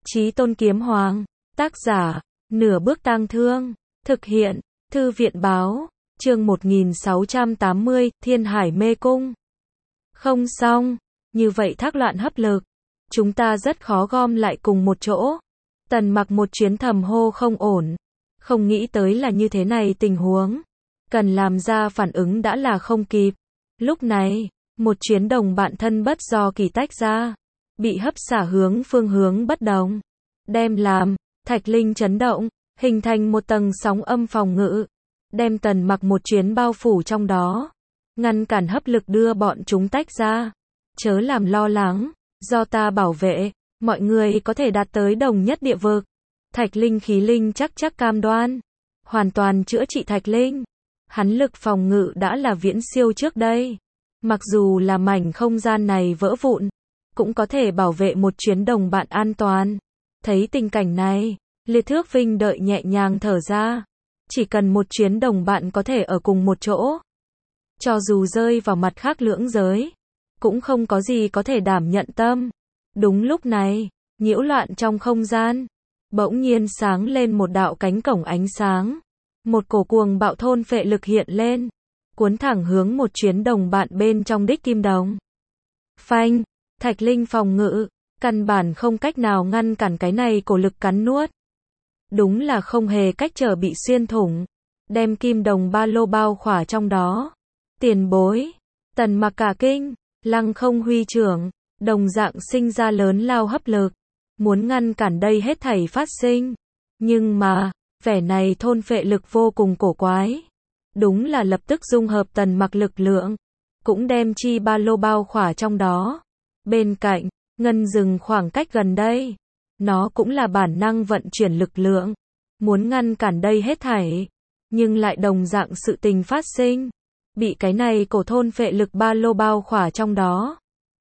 Chí Tôn Kiếm Hoàng, tác giả, Nửa Bước Tang Thương, thực hiện, Thư viện báo, chương 1680, Thiên Hải Mê Cung. Không xong, như vậy thác loạn hấp lực, chúng ta rất khó gom lại cùng một chỗ. Tần Mặc một chuyến thầm hô không ổn, không nghĩ tới là như thế này tình huống, cần làm ra phản ứng đã là không kịp. Lúc này, một chuyến đồng bạn thân bất do kỳ tách ra, bị hấp xả phương hướng bất đồng, đem làm Thạch Linh chấn động, hình thành một tầng sóng âm phòng ngự, đem Tần Mặc một chuyến bao phủ trong đó, ngăn cản hấp lực đưa bọn chúng tách ra. Chớ làm lo lắng, do ta bảo vệ, mọi người có thể đạt tới đồng nhất địa vực. Thạch Linh khí linh chắc cam đoan, hoàn toàn chữa trị Thạch Linh. Hắn lực phòng ngự đã là viễn siêu trước đây, mặc dù là mảnh không gian này vỡ vụn, cũng có thể bảo vệ một chuyến đồng bạn an toàn. Thấy tình cảnh này, Liệt Thước Vinh đợi nhẹ nhàng thở ra, chỉ cần một chuyến đồng bạn có thể ở cùng một chỗ, cho dù rơi vào mặt khác lưỡng giới, cũng không có gì có thể đảm nhận tâm. Đúng lúc này, nhiễu loạn trong không gian, bỗng nhiên sáng lên một đạo cánh cổng ánh sáng, một cổ cuồng bạo thôn phệ lực hiện lên, cuốn thẳng hướng một chuyến đồng bạn bên trong đích kim đồng. Phanh, Thạch Linh phòng ngự, căn bản không cách nào ngăn cản cái này cổ lực cắn nuốt. Đúng là không hề cách trở bị xuyên thủng, đem kim đồng ba lô bao khỏa trong đó. Tiền bối, Tần Mặc cả kinh, lăng không huy trưởng, đồng dạng sinh ra lớn lao hấp lực, muốn ngăn cản đây hết thảy phát sinh. Nhưng mà, vẻ này thôn phệ lực vô cùng cổ quái. Đúng là lập tức dung hợp Tần Mặc lực lượng, cũng đem chi ba lô bao khỏa trong đó. Bên cạnh, ngân rừng khoảng cách gần đây, nó cũng là bản năng vận chuyển lực lượng, muốn ngăn cản đây hết thảy, nhưng lại đồng dạng sự tình phát sinh, bị cái này cổ thôn phệ lực ba lô bao khỏa trong đó.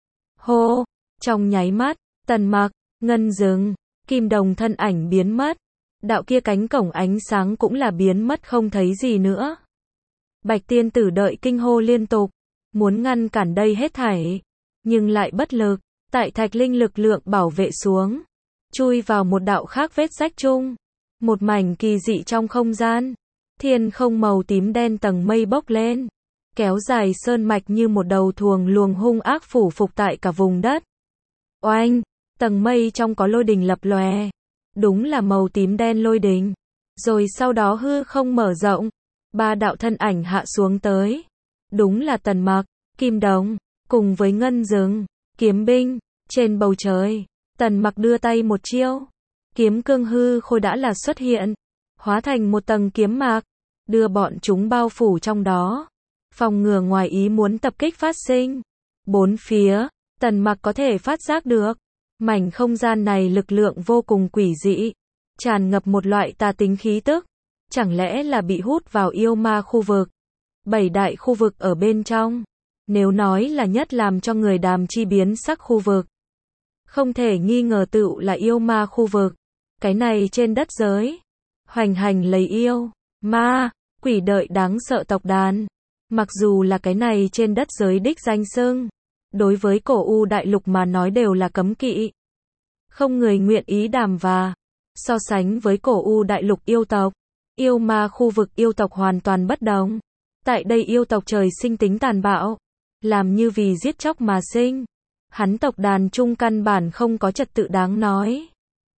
Hô, trong nháy mắt, Tần Mặc, ngân rừng, kim đồng thân ảnh biến mất, đạo kia cánh cổng ánh sáng cũng là biến mất không thấy gì nữa. Bạch tiên tử đợi kinh hô liên tục, muốn ngăn cản đây hết thảy, nhưng lại bất lực, tại Thạch Linh lực lượng bảo vệ xuống, chui vào một đạo khác vết rách chung, một mảnh kỳ dị trong không gian, thiên không màu tím đen tầng mây bốc lên, kéo dài sơn mạch như một đầu thuồng luồng hung ác phủ phục tại cả vùng đất. Oanh, tầng mây trong có lôi đình lập lòe, đúng là màu tím đen lôi đình, rồi sau đó hư không mở rộng, ba đạo thân ảnh hạ xuống tới, đúng là Tần Mặc, kim đồng, cùng với ngân rừng, kiếm binh. Trên bầu trời, Tần Mặc đưa tay một chiêu, kiếm cương hư khôi đã là xuất hiện, hóa thành một tầng kiếm mạc, đưa bọn chúng bao phủ trong đó, phòng ngừa ngoài ý muốn tập kích phát sinh. Bốn phía, Tần Mặc có thể phát giác được, mảnh không gian này lực lượng vô cùng quỷ dị, tràn ngập một loại tà tính khí tức, chẳng lẽ là bị hút vào yêu ma khu vực. 7 đại khu vực ở bên trong, nếu nói là nhất làm cho người đàm chi biến sắc khu vực, không thể nghi ngờ tựu là yêu ma khu vực. Cái này trên đất giới, hoành hành lấy yêu, ma, quỷ đợi đáng sợ tộc đàn. Mặc dù là cái này trên đất giới đích danh xưng, đối với cổ U đại lục mà nói đều là cấm kỵ. Không người nguyện ý đàm và. So sánh với cổ U đại lục yêu tộc, yêu ma khu vực yêu tộc hoàn toàn bất đồng. Tại đây yêu tộc trời sinh tính tàn bạo, làm như vì giết chóc mà sinh. Hắn tộc đàn chung căn bản không có trật tự đáng nói.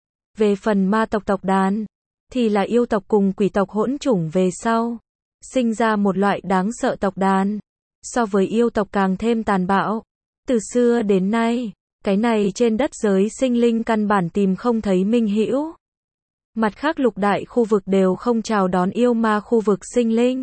Về phần ma tộc tộc đàn, thì là yêu tộc cùng quỷ tộc hỗn chủng về sau, sinh ra một loại đáng sợ tộc đàn, so với yêu tộc càng thêm tàn bạo. Từ xưa đến nay, cái này trên đất giới sinh linh căn bản tìm không thấy minh hữu. Mặt khác lục đại khu vực đều không chào đón yêu ma khu vực sinh linh.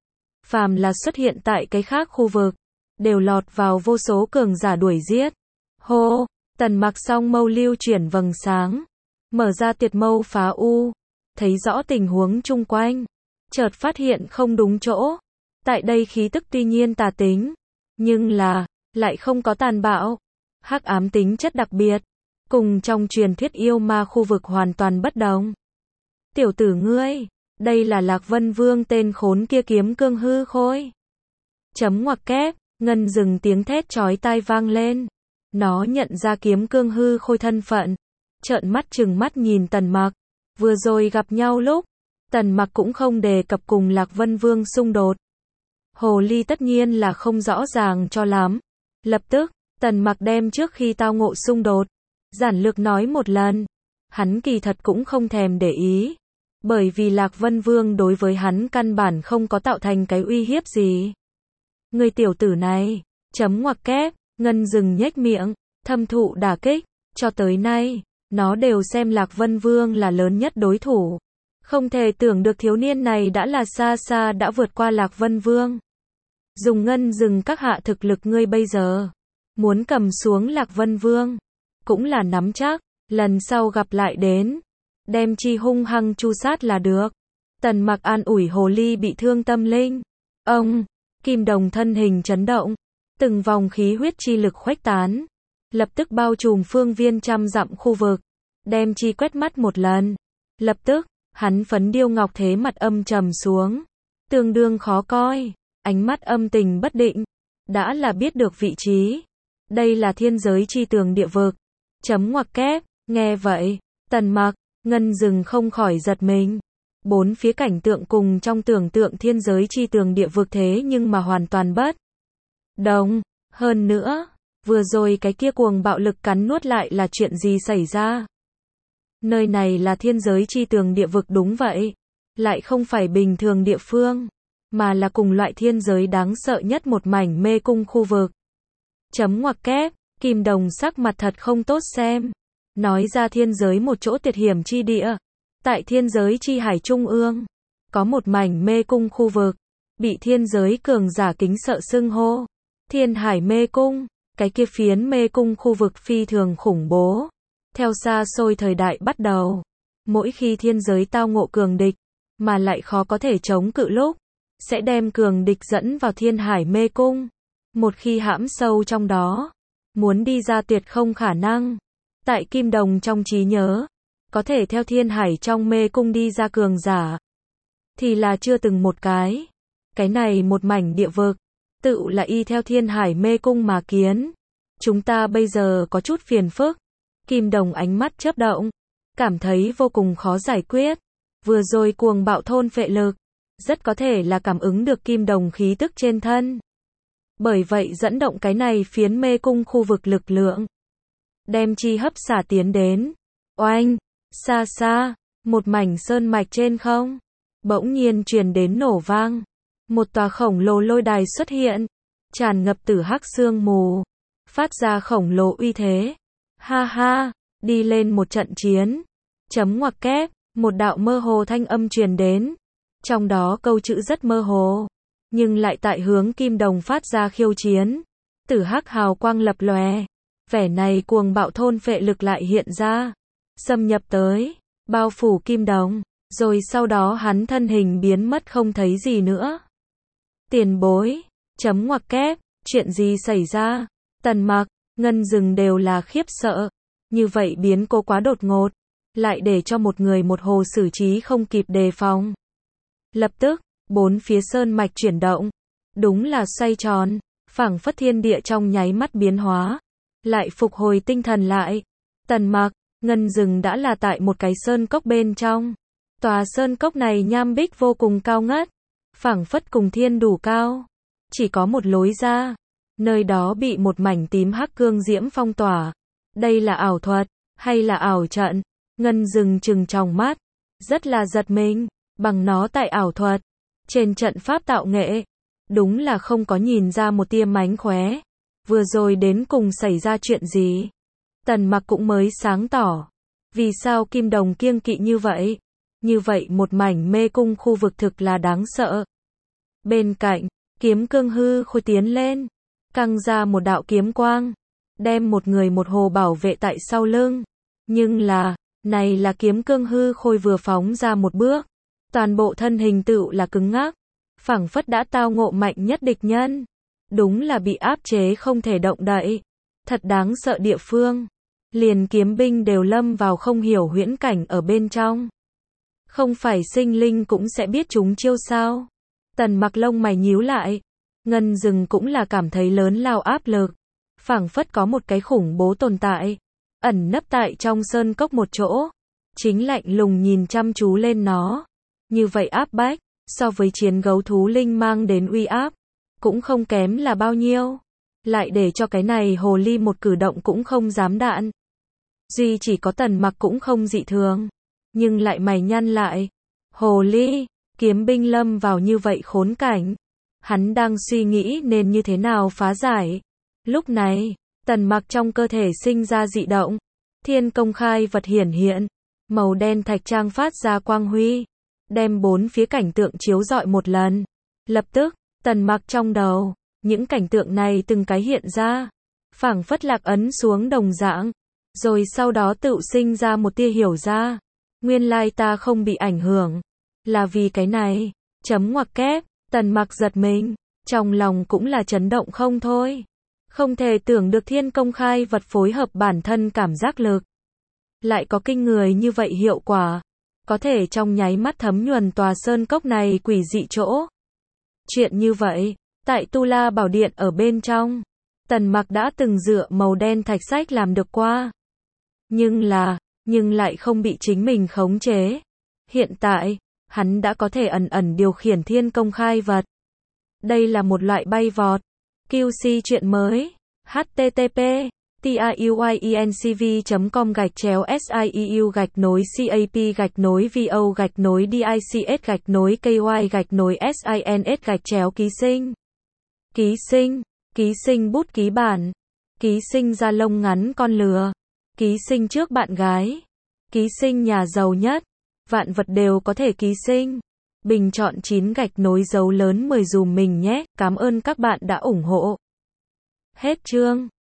Phàm là xuất hiện tại cái khác khu vực, đều lọt vào vô số cường giả đuổi giết. Hô, Tần Mặc song mâu lưu chuyển vầng sáng, mở ra tiệt mâu phá u, thấy rõ tình huống chung quanh, chợt phát hiện không đúng chỗ. Tại đây khí tức tuy nhiên tà tính, nhưng là lại không có tàn bạo, hắc ám tính chất đặc biệt, cùng trong truyền thuyết yêu ma khu vực hoàn toàn bất đồng. Tiểu tử ngươi, đây là Lạc Vân Vương tên khốn kia kiếm cương hư khôi. Chấm ngoặc kép, ngân rừng tiếng thét chói tai vang lên. Nó nhận ra kiếm cương hư khôi thân phận, trợn mắt trừng mắt nhìn Tần Mặc. Vừa rồi gặp nhau lúc, Tần Mặc cũng không đề cập cùng Lạc Vân Vương xung đột. Hồ ly tất nhiên là không rõ ràng cho lắm. Lập tức, Tần Mặc đem trước khi tao ngộ xung đột, giản lược nói một lần. Hắn kỳ thật cũng không thèm để ý. Bởi vì Lạc Vân Vương đối với hắn căn bản không có tạo thành cái uy hiếp gì. Người tiểu tử này, chấm ngoặc kép, Ngân Dừng nhếch miệng, thâm thụ đả kích. Cho tới nay, nó đều xem Lạc Vân Vương là lớn nhất đối thủ. Không thể tưởng được thiếu niên này đã là xa xa đã vượt qua Lạc Vân Vương. Dùng Ngân Dừng các hạ thực lực ngươi bây giờ, muốn cầm xuống Lạc Vân Vương, cũng là nắm chắc, lần sau gặp lại đến, đem chi hung hăng chu sát là được. Tần Mặc an ủi hồ ly bị thương tâm linh. Ông, Kim Đồng thân hình chấn động, từng vòng khí huyết chi lực khuếch tán, lập tức bao trùm phương viên trăm dặm khu vực, đem chi quét mắt một lần. Lập tức, hắn phấn điêu ngọc thế mặt âm trầm xuống, tương đương khó coi, ánh mắt âm tình bất định, đã là biết được vị trí. Đây là thiên giới chi tường địa vực. Chấm ngoặc kép, nghe vậy, Tần Mặc, Ngân Dừng không khỏi giật mình. Bốn phía cảnh tượng cùng trong tưởng tượng thiên giới chi tường địa vực thế nhưng mà hoàn toàn bất đồng. Hơn nữa, vừa rồi cái kia cuồng bạo lực cắn nuốt lại là chuyện gì xảy ra? Nơi này là thiên giới chi tường địa vực đúng vậy. Lại không phải bình thường địa phương, mà là cùng loại thiên giới đáng sợ nhất một mảnh mê cung khu vực. Chấm ngoặc kép, Kim Đồng sắc mặt thật không tốt xem. Nói ra thiên giới một chỗ tuyệt hiểm chi địa. Tại thiên giới chi hải trung ương, có một mảnh mê cung khu vực, bị thiên giới cường giả kính sợ xưng hô. Thiên hải mê cung, cái kia phiến mê cung khu vực phi thường khủng bố. Theo xa xôi thời đại bắt đầu, mỗi khi thiên giới tao ngộ cường địch, mà lại khó có thể chống cự lúc, sẽ đem cường địch dẫn vào thiên hải mê cung. Một khi hãm sâu trong đó, muốn đi ra tuyệt không khả năng. Tại Kim Đồng trong trí nhớ, có thể theo thiên hải trong mê cung đi ra cường giả, thì là chưa từng một cái. Cái này một mảnh địa vực, tự là y theo thiên hải mê cung mà kiến. Chúng ta bây giờ có chút phiền phức. Kim Đồng ánh mắt chớp động, cảm thấy vô cùng khó giải quyết. Vừa rồi cuồng bạo thôn phệ lực, rất có thể là cảm ứng được Kim Đồng khí tức trên thân. Bởi vậy dẫn động cái này phiến mê cung khu vực lực lượng, đem chi hấp xả tiến đến. Oanh, xa xa, một mảnh sơn mạch trên không, bỗng nhiên truyền đến nổ vang. Một tòa khổng lồ lôi đài xuất hiện, tràn ngập tử hắc sương mù, phát ra khổng lồ uy thế. Ha ha, đi lên một trận chiến. Chấm ngoặc kép, một đạo mơ hồ thanh âm truyền đến. Trong đó câu chữ rất mơ hồ, nhưng lại tại hướng Kim Đồng phát ra khiêu chiến. Tử hắc hào quang lập lòe, vẻ này cuồng bạo thôn phệ lực lại hiện ra, xâm nhập tới, bao phủ Kim Đồng, rồi sau đó hắn thân hình biến mất không thấy gì nữa. Tiền bối, chấm ngoặc kép, chuyện gì xảy ra? Tần Mặc, Ngân Dừng đều là khiếp sợ. Như vậy biến cố quá đột ngột, lại để cho một người một hồ xử trí không kịp đề phòng. Lập tức, bốn phía sơn mạch chuyển động, đúng là xoay tròn, phảng phất thiên địa trong nháy mắt biến hóa, lại phục hồi tinh thần lại. Tần Mặc, Ngân Dừng đã là tại một cái sơn cốc bên trong. Tòa sơn cốc này nham bích vô cùng cao ngất, phảng phất cùng thiên đủ cao, chỉ có một lối ra. Nơi đó bị một mảnh tím hắc cương diễm phong tỏa. Đây là ảo thuật, hay là ảo trận? Ngân Dừng trừng tròng mắt, rất là giật mình, bằng nó tại ảo thuật, trên trận pháp tạo nghệ, đúng là không có nhìn ra một tia mánh khóe. Vừa rồi đến cùng xảy ra chuyện gì? Tần Mặc cũng mới sáng tỏ, vì sao Kim Đồng kiêng kỵ như vậy? Như vậy một mảnh mê cung khu vực thực là đáng sợ. Bên cạnh, kiếm cương hư khôi tiến lên, căng ra một đạo kiếm quang, đem một người một hồ bảo vệ tại sau lưng. Nhưng là, này là kiếm cương hư khôi vừa phóng ra một bước, toàn bộ thân hình tựu là cứng ngắc, phảng phất đã tao ngộ mạnh nhất địch nhân. Đúng là bị áp chế không thể động đậy. Thật đáng sợ địa phương. Liền kiếm binh đều lâm vào không hiểu huyễn cảnh ở bên trong. Không phải sinh linh cũng sẽ biết chúng chiêu sao? Tần Mặc lông mày nhíu lại. Ngân Dừng cũng là cảm thấy lớn lao áp lực. Phảng phất có một cái khủng bố tồn tại ẩn nấp tại trong sơn cốc một chỗ. Chính lạnh lùng nhìn chăm chú lên nó. Như vậy áp bách, so với chiến gấu thú linh mang đến uy áp, cũng không kém là bao nhiêu. Lại để cho cái này hồ ly một cử động cũng không dám đạn. Duy chỉ có Tần Mặc cũng không dị thường, nhưng lại mày nhăn lại. Hồ ly, kiếm binh lâm vào như vậy khốn cảnh. Hắn đang suy nghĩ nên như thế nào phá giải. Lúc này, Tần Mặc trong cơ thể sinh ra dị động. Thiên công khai vật hiển hiện. Màu đen thạch trang phát ra quang huy. Đem bốn phía cảnh tượng chiếu rọi một lần. Lập tức, Tần Mặc trong đầu, những cảnh tượng này từng cái hiện ra. Phảng phất lạc ấn xuống đồng dạng. Rồi sau đó tự sinh ra một tia hiểu ra. Nguyên lai ta không bị ảnh hưởng. Là vì cái này. Chấm ngoặc kép. Tần Mặc giật mình. Trong lòng cũng là chấn động không thôi. Không thể tưởng được thiên công khai vật phối hợp bản thân cảm giác lực. Lại có kinh người như vậy hiệu quả. Có thể trong nháy mắt thấm nhuần tòa sơn cốc này quỷ dị chỗ. Chuyện như vậy, tại Tu La Bảo Điện ở bên trong, Tần Mặc đã từng dựa màu đen thạch sách làm được qua. Nhưng lại không bị chính mình khống chế. Hiện tại, hắn đã có thể ẩn ẩn điều khiển thiên công khai vật. Đây là một loại bay vọt. QC chuyện mới. http tayuyenCV.com/SIEU-VO-DICS-KY-KY-SINS-ký sinh bút ký bản, ký sinh da lông ngắn con lừa, ký sinh trước bạn gái, ký sinh nhà giàu nhất, vạn vật đều có thể ký sinh. Bình chọn 9 dấu lớn 10 dùm mình nhé, cảm ơn các bạn đã ủng hộ. Hết chương.